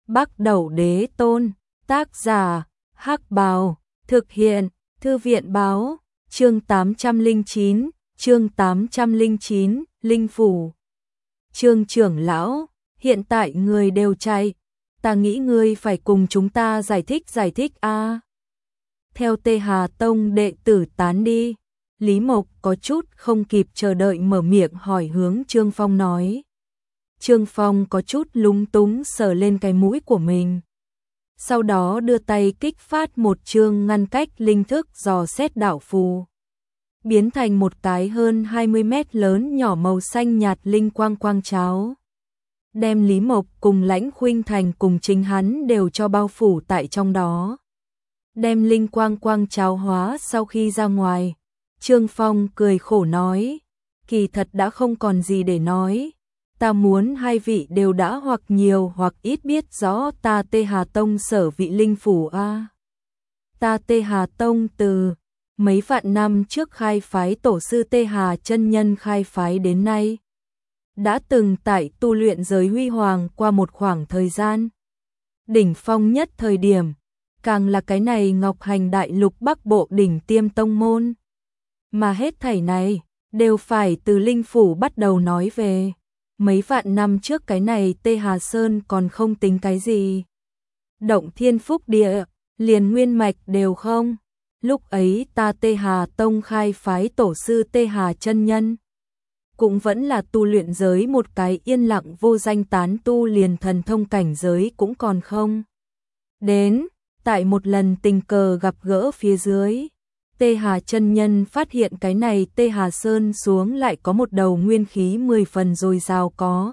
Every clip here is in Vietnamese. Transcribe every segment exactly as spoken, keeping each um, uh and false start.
Bắc Đẩu Đế Tôn, tác giả, Hắc Bào, thực hiện, Thư viện báo, chương tám trăm lẻ chín, chương tám trăm lẻ chín, Linh Phủ. Trương trưởng lão, hiện tại người đều chạy, ta nghĩ ngươi phải cùng chúng ta giải thích giải thích a. Theo Tê Hà Tông đệ tử tán đi, Lý Mộc có chút không kịp chờ đợi mở miệng hỏi hướng Trương Phong nói. Trương Phong có chút lúng túng sờ lên cái mũi của mình. Sau đó đưa tay kích phát một chương ngăn cách linh thức dò xét đạo phù. Biến thành một cái hơn hai mươi mét lớn nhỏ màu xanh nhạt linh quang quang cháo. Đem Lý Mộc cùng Lãnh Khuynh Thành cùng chính hắn đều cho bao phủ tại trong đó. Đem linh quang quang cháo hóa sau khi ra ngoài. Trương Phong cười khổ nói, kỳ thật đã không còn gì để nói. Ta muốn hai vị đều đã hoặc nhiều hoặc ít biết rõ ta Tê Hà Tông sở vị linh phủ a. Ta Tê Hà Tông từ mấy vạn năm trước khai phái tổ sư Tê Hà chân nhân khai phái đến nay, đã từng tại tu luyện giới huy hoàng qua một khoảng thời gian. Đỉnh phong nhất thời điểm, càng là cái này Ngọc Hành Đại Lục Bắc Bộ đỉnh tiêm tông môn. Mà hết thảy này, đều phải từ linh phủ bắt đầu nói về. Mấy vạn năm trước cái này Tê Hà Sơn còn không tính cái gì. Động Thiên Phúc Địa, liền nguyên mạch đều không. Lúc ấy ta Tê Hà Tông khai phái tổ sư Tê Hà chân nhân. Cũng vẫn là tu luyện giới một cái yên lặng vô danh tán tu, liền thần thông cảnh giới cũng còn không. Đến, tại một lần tình cờ gặp gỡ phía dưới, Tê Hà chân nhân phát hiện cái này Tê Hà Sơn xuống lại có một đầu nguyên khí mười phần dồi dào, có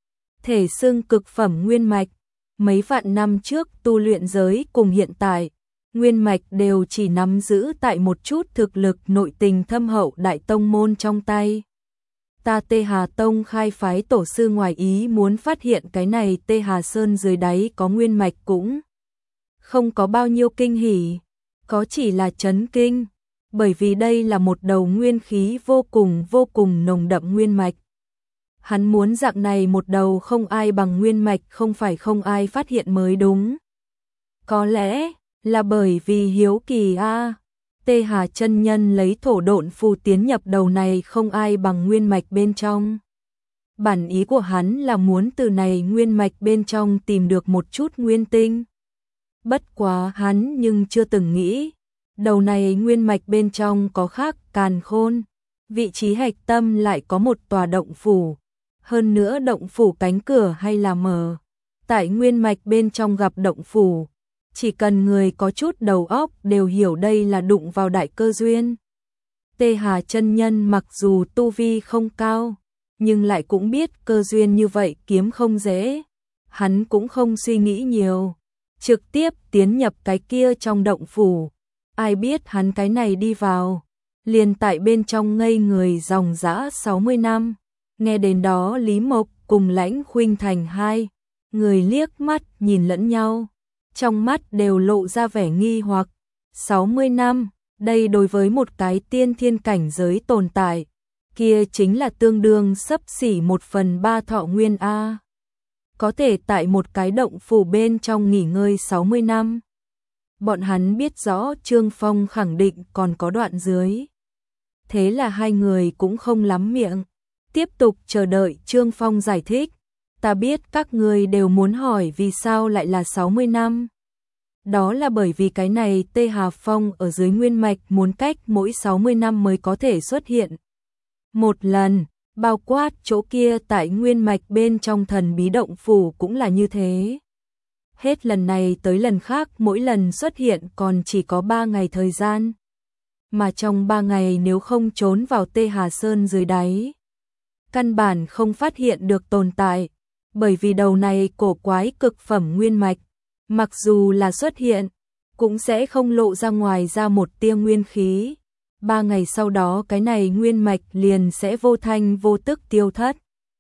thể xưng cực phẩm nguyên mạch. Mấy vạn năm trước tu luyện giới cùng hiện tại, nguyên mạch đều chỉ nắm giữ tại một chút thực lực nội tình thâm hậu đại tông môn trong tay. Ta Tê Hà Tông khai phái tổ sư ngoài ý muốn phát hiện cái này Tê Hà Sơn dưới đáy có nguyên mạch, cũng không có bao nhiêu kinh hỉ, có chỉ là chấn kinh. Bởi vì đây là một đầu nguyên khí vô cùng vô cùng nồng đậm nguyên mạch. Hắn muốn dạng này một đầu không ai bằng nguyên mạch không phải không ai phát hiện mới đúng. Có lẽ là bởi vì hiếu kỳ a. À. Tê Hà chân nhân lấy thổ độn phù tiến nhập đầu này không ai bằng nguyên mạch bên trong. Bản ý của hắn là muốn từ này nguyên mạch bên trong tìm được một chút nguyên tinh. Bất quá hắn nhưng chưa từng nghĩ, đầu này nguyên mạch bên trong có khác càn khôn, vị trí hạch tâm lại có một tòa động phủ, hơn nữa động phủ cánh cửa hay là mở. Tại nguyên mạch bên trong gặp động phủ, chỉ cần người có chút đầu óc đều hiểu đây là đụng vào đại cơ duyên. Tê Hà chân nhân mặc dù tu vi không cao, nhưng lại cũng biết cơ duyên như vậy kiếm không dễ. Hắn cũng không suy nghĩ nhiều, trực tiếp tiến nhập cái kia trong động phủ. Ai biết hắn cái này đi vào, liền tại bên trong ngây người dòng dã sáu mươi năm. Nghe đến đó Lý Mộc cùng Lãnh Khuynh Thành hai người liếc mắt nhìn lẫn nhau, trong mắt đều lộ ra vẻ nghi hoặc. sáu mươi năm, đây đối với một cái tiên thiên cảnh giới tồn tại, kia chính là tương đương xấp xỉ một phần ba thọ nguyên a. Có thể tại một cái động phủ bên trong nghỉ ngơi sáu mươi năm. Bọn hắn biết rõ Trương Phong khẳng định còn có đoạn dưới. Thế là hai người cũng không lắm miệng, tiếp tục chờ đợi Trương Phong giải thích. Ta biết các người đều muốn hỏi vì sao lại là sáu mươi năm. Đó là bởi vì cái này Tê Hà Phong ở dưới nguyên mạch muốn cách mỗi sáu mươi năm mới có thể xuất hiện một lần, bao quát chỗ kia tại nguyên mạch bên trong thần bí động phủ cũng là như thế. Hết lần này tới lần khác mỗi lần xuất hiện còn chỉ có ba ngày thời gian. Mà trong ba ngày nếu không trốn vào Tê Hà Sơn dưới đáy, căn bản không phát hiện được tồn tại. Bởi vì đầu này cổ quái cực phẩm nguyên mạch, mặc dù là xuất hiện, cũng sẽ không lộ ra ngoài ra một tia nguyên khí. Ba ngày sau đó cái này nguyên mạch liền sẽ vô thanh vô tức tiêu thất.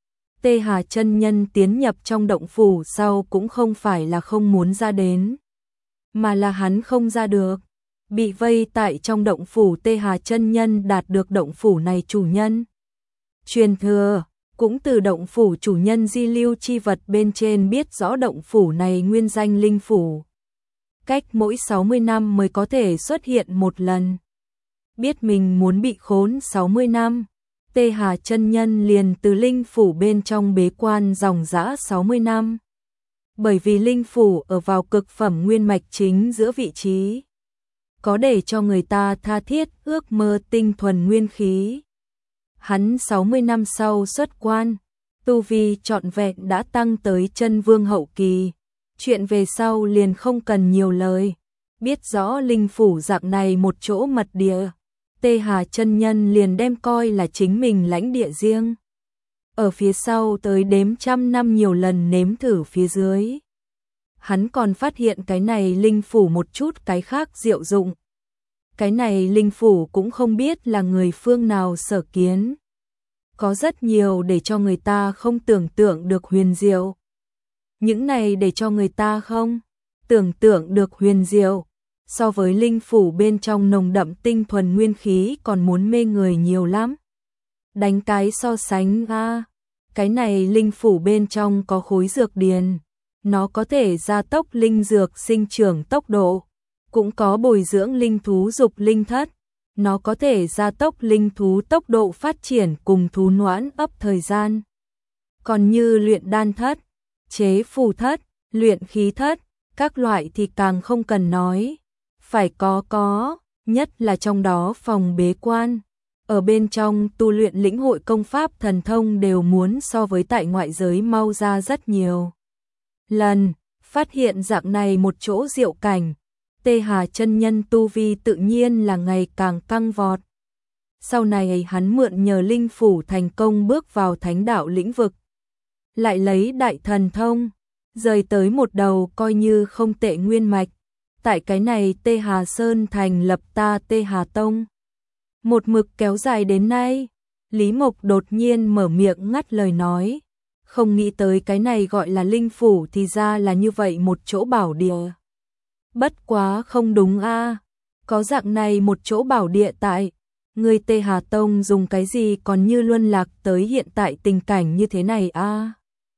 Tê Hà chân nhân tiến nhập trong động phủ sau cũng không phải là không muốn ra đến, mà là hắn không ra được. Bị vây tại trong động phủ Tê Hà chân nhân đạt được động phủ này chủ nhân truyền thừa, cũng từ động phủ chủ nhân di lưu chi vật bên trên biết rõ động phủ này nguyên danh linh phủ. Cách mỗi sáu mươi năm mới có thể xuất hiện một lần. Biết mình muốn bị khốn sáu mươi năm, Tê Hà chân nhân liền từ linh phủ bên trong bế quan dòng dã sáu mươi năm. Bởi vì linh phủ ở vào cực phẩm nguyên mạch chính giữa vị trí, có để cho người ta tha thiết ước mơ tinh thuần nguyên khí. Hắn sáu mươi năm sau xuất quan, tu vi trọn vẹn đã tăng tới chân vương hậu kỳ. Chuyện về sau liền không cần nhiều lời. Biết rõ linh phủ dạng này một chỗ mật địa, Tê Hà chân nhân liền đem coi là chính mình lãnh địa riêng. Ở phía sau tới đếm trăm năm nhiều lần nếm thử phía dưới. Hắn còn phát hiện cái này linh phủ một chút cái khác diệu dụng. Cái này linh phủ cũng không biết là người phương nào sở kiến. Có rất nhiều để cho người ta không tưởng tượng được huyền diệu. Những này để cho người ta không tưởng tượng được huyền diệu, so với linh phủ bên trong nồng đậm tinh thuần nguyên khí còn muốn mê người nhiều lắm. Đánh cái so sánh a, cái này linh phủ bên trong có khối dược điền, nó có thể gia tốc linh dược sinh trưởng tốc độ, cũng có bồi dưỡng linh thú dục linh thất, nó có thể gia tốc linh thú tốc độ phát triển cùng thú noãn ấp thời gian. Còn như luyện đan thất, chế phù thất, luyện khí thất, các loại thì càng không cần nói. Phải có có, nhất là trong đó phòng bế quan. Ở bên trong tu luyện lĩnh hội công pháp thần thông đều muốn so với tại ngoại giới mau ra rất nhiều. Lần, phát hiện dạng này một chỗ diệu cảnh, Tê Hà chân nhân tu vi tự nhiên là ngày càng căng vọt. Sau này hắn mượn nhờ linh phủ thành công bước vào thánh đạo lĩnh vực. Lại lấy đại thần thông, rời tới một đầu coi như không tệ nguyên mạch. Tại cái này Tê Hà Sơn thành lập ta Tê Hà Tông. Một mực kéo dài đến nay, Lý Mộc đột nhiên mở miệng ngắt lời nói. Không nghĩ tới cái này gọi là linh phủ thì ra là như vậy một chỗ bảo địa. Bất quá không đúng a, có dạng này một chỗ bảo địa tại, người Tê Hà Tông dùng cái gì còn như luân lạc tới hiện tại tình cảnh như thế này a.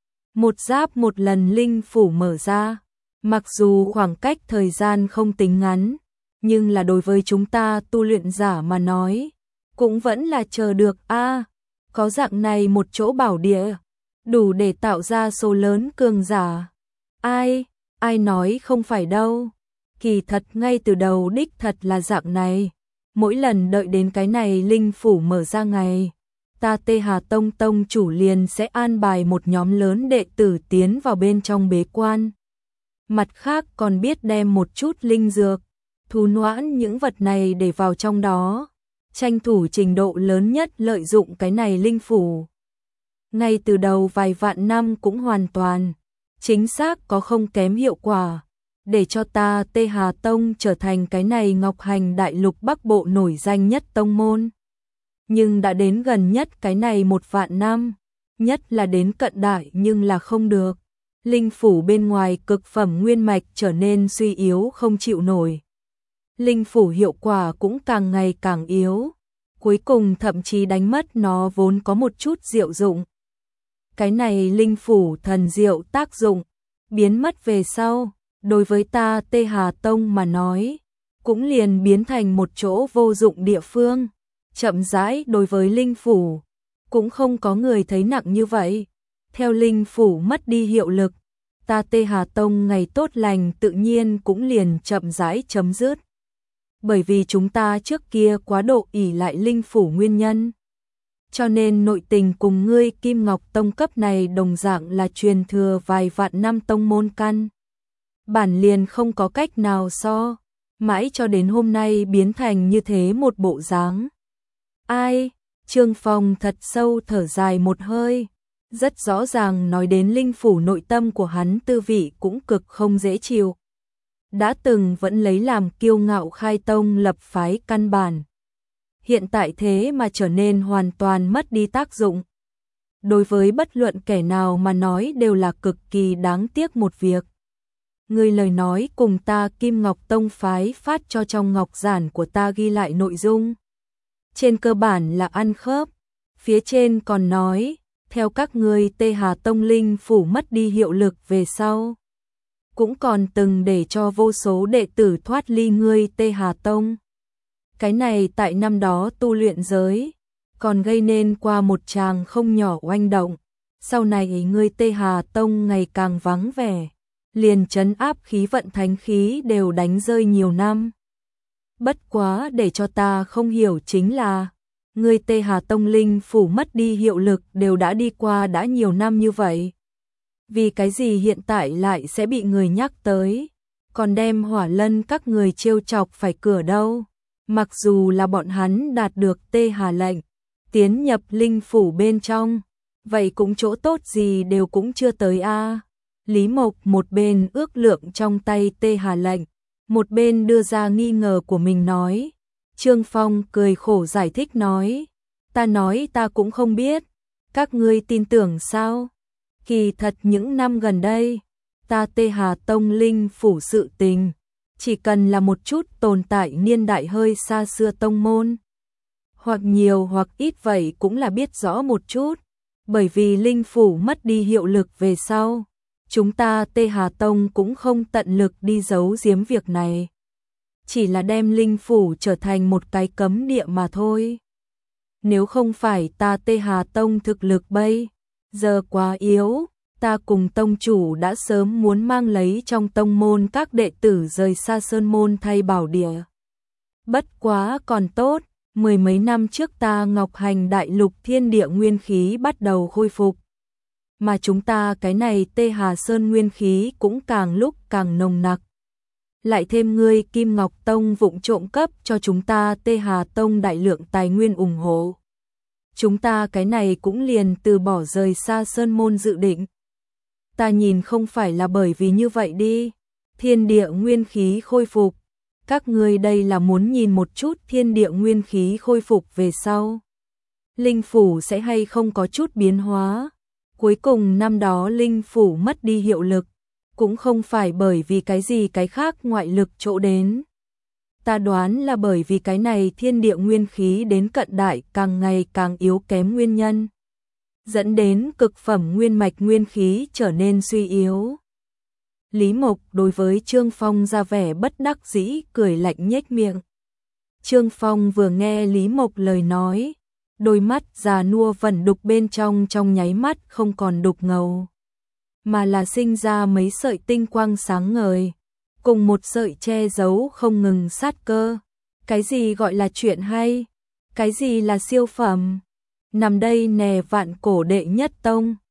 Một giáp một lần linh phủ mở ra, mặc dù khoảng cách thời gian không tính ngắn, nhưng là đối với chúng ta tu luyện giả mà nói, cũng vẫn là chờ được a. Có dạng này một chỗ bảo địa, đủ để tạo ra số lớn cường giả. Ai, ai nói không phải đâu. Kỳ thật ngay từ đầu đích thật là dạng này. Mỗi lần đợi đến cái này linh phủ mở ra ngày, ta Tê Hà Tông tông chủ liền sẽ an bài một nhóm lớn đệ tử tiến vào bên trong bế quan. Mặt khác còn biết đem một chút linh dược, thú noãn những vật này để vào trong đó, tranh thủ trình độ lớn nhất lợi dụng cái này linh phủ. Ngay từ đầu vài vạn năm cũng hoàn toàn, chính xác có không kém hiệu quả, để cho ta Tê Hà Tông trở thành cái này Ngọc Hành Đại Lục Bắc Bộ nổi danh nhất tông môn. Nhưng đã đến gần nhất cái này một vạn năm, nhất là đến cận đại nhưng là không được. Linh phủ bên ngoài cực phẩm nguyên mạch trở nên suy yếu không chịu nổi. Linh phủ hiệu quả cũng càng ngày càng yếu, cuối cùng thậm chí đánh mất nó vốn có một chút diệu dụng. Cái này linh phủ thần diệu tác dụng, biến mất về sau, đối với ta Tê Hà Tông mà nói, cũng liền biến thành một chỗ vô dụng địa phương. Chậm rãi đối với linh phủ, cũng không có người thấy nặng như vậy. Theo linh phủ mất đi hiệu lực, ta Tê Hà Tông ngày tốt lành tự nhiên cũng liền chậm rãi chấm dứt. Bởi vì chúng ta trước kia quá độ ỷ lại linh phủ nguyên nhân. Cho nên nội tình cùng ngươi Kim Ngọc Tông cấp này đồng dạng là truyền thừa vài vạn năm tông môn căn. Bản liền không có cách nào so, mãi cho đến hôm nay biến thành như thế một bộ dáng. Ai, Trương Phong thật sâu thở dài một hơi, rất rõ ràng nói đến linh phủ nội tâm của hắn tư vị cũng cực không dễ chịu. Đã từng vẫn lấy làm kiêu ngạo khai tông lập phái căn bản. Hiện tại thế mà trở nên hoàn toàn mất đi tác dụng. Đối với bất luận kẻ nào mà nói đều là cực kỳ đáng tiếc một việc. Người lời nói cùng ta Kim Ngọc Tông phái phát cho trong ngọc giản của ta ghi lại nội dung. Trên cơ bản là ăn khớp, phía trên còn nói, theo các ngươi Tê Hà Tông linh phủ mất đi hiệu lực về sau, cũng còn từng để cho vô số đệ tử thoát ly ngươi Tê Hà Tông. Cái này tại năm đó tu luyện giới, còn gây nên qua một tràng không nhỏ oanh động. Sau này ngươi Tê Hà Tông ngày càng vắng vẻ, liền trấn áp khí vận thánh khí đều đánh rơi nhiều năm. Bất quá để cho ta không hiểu chính là, ngươi Tê Hà Tông linh phủ mất đi hiệu lực đều đã đi qua đã nhiều năm như vậy. Vì cái gì hiện tại lại sẽ bị người nhắc tới, còn đem Hỏa Lân các người trêu chọc phải cửa đâu? Mặc dù là bọn hắn đạt được Tê Hà lệnh, tiến nhập linh phủ bên trong, vậy cũng chỗ tốt gì đều cũng chưa tới a. Lý Mộc một bên ước lượng trong tay Tê Hà lệnh, một bên đưa ra nghi ngờ của mình nói. Trương Phong cười khổ giải thích nói, ta nói ta cũng không biết, các ngươi tin tưởng sao? Kỳ thật những năm gần đây, ta Tê Hà Tông linh phủ sự tình, chỉ cần là một chút tồn tại niên đại hơi xa xưa tông môn, hoặc nhiều hoặc ít vậy cũng là biết rõ một chút, bởi vì linh phủ mất đi hiệu lực về sau, chúng ta Tê Hà Tông cũng không tận lực đi giấu giếm việc này, chỉ là đem linh phủ trở thành một cái cấm địa mà thôi. Nếu không phải ta Tê Hà Tông thực lực bây giờ quá yếu, ta cùng tông chủ đã sớm muốn mang lấy trong tông môn các đệ tử rời xa sơn môn thay bảo địa. Bất quá còn tốt, mười mấy năm trước ta Ngọc Hành đại lục thiên địa nguyên khí bắt đầu khôi phục. Mà chúng ta cái này Tê Hà Sơn nguyên khí cũng càng lúc càng nồng nặc. Lại thêm ngươi Kim Ngọc Tông vụng trộm cấp cho chúng ta Tê Hà Tông đại lượng tài nguyên ủng hộ. Chúng ta cái này cũng liền từ bỏ rời xa sơn môn dự định. Ta nhìn không phải là bởi vì như vậy đi, thiên địa nguyên khí khôi phục. Các ngươi đây là muốn nhìn một chút thiên địa nguyên khí khôi phục về sau. Linh phủ sẽ hay không có chút biến hóa. Cuối cùng năm đó linh phủ mất đi hiệu lực, cũng không phải bởi vì cái gì cái khác ngoại lực chỗ đến. Ta đoán là bởi vì cái này thiên địa nguyên khí đến cận đại càng ngày càng yếu kém nguyên nhân, dẫn đến cực phẩm nguyên mạch nguyên khí trở nên suy yếu. Lý Mộc đối với Trương Phong ra vẻ bất đắc dĩ cười lạnh nhếch miệng. Trương Phong vừa nghe Lý Mộc lời nói, đôi mắt già nua vẩn đục bên trong trong nháy mắt không còn đục ngầu, mà là sinh ra mấy sợi tinh quang sáng ngời, cùng một sợi che giấu không ngừng sát cơ. Cái gì gọi là chuyện hay? Cái gì là siêu phẩm? Nằm đây nè vạn cổ đệ nhất tông,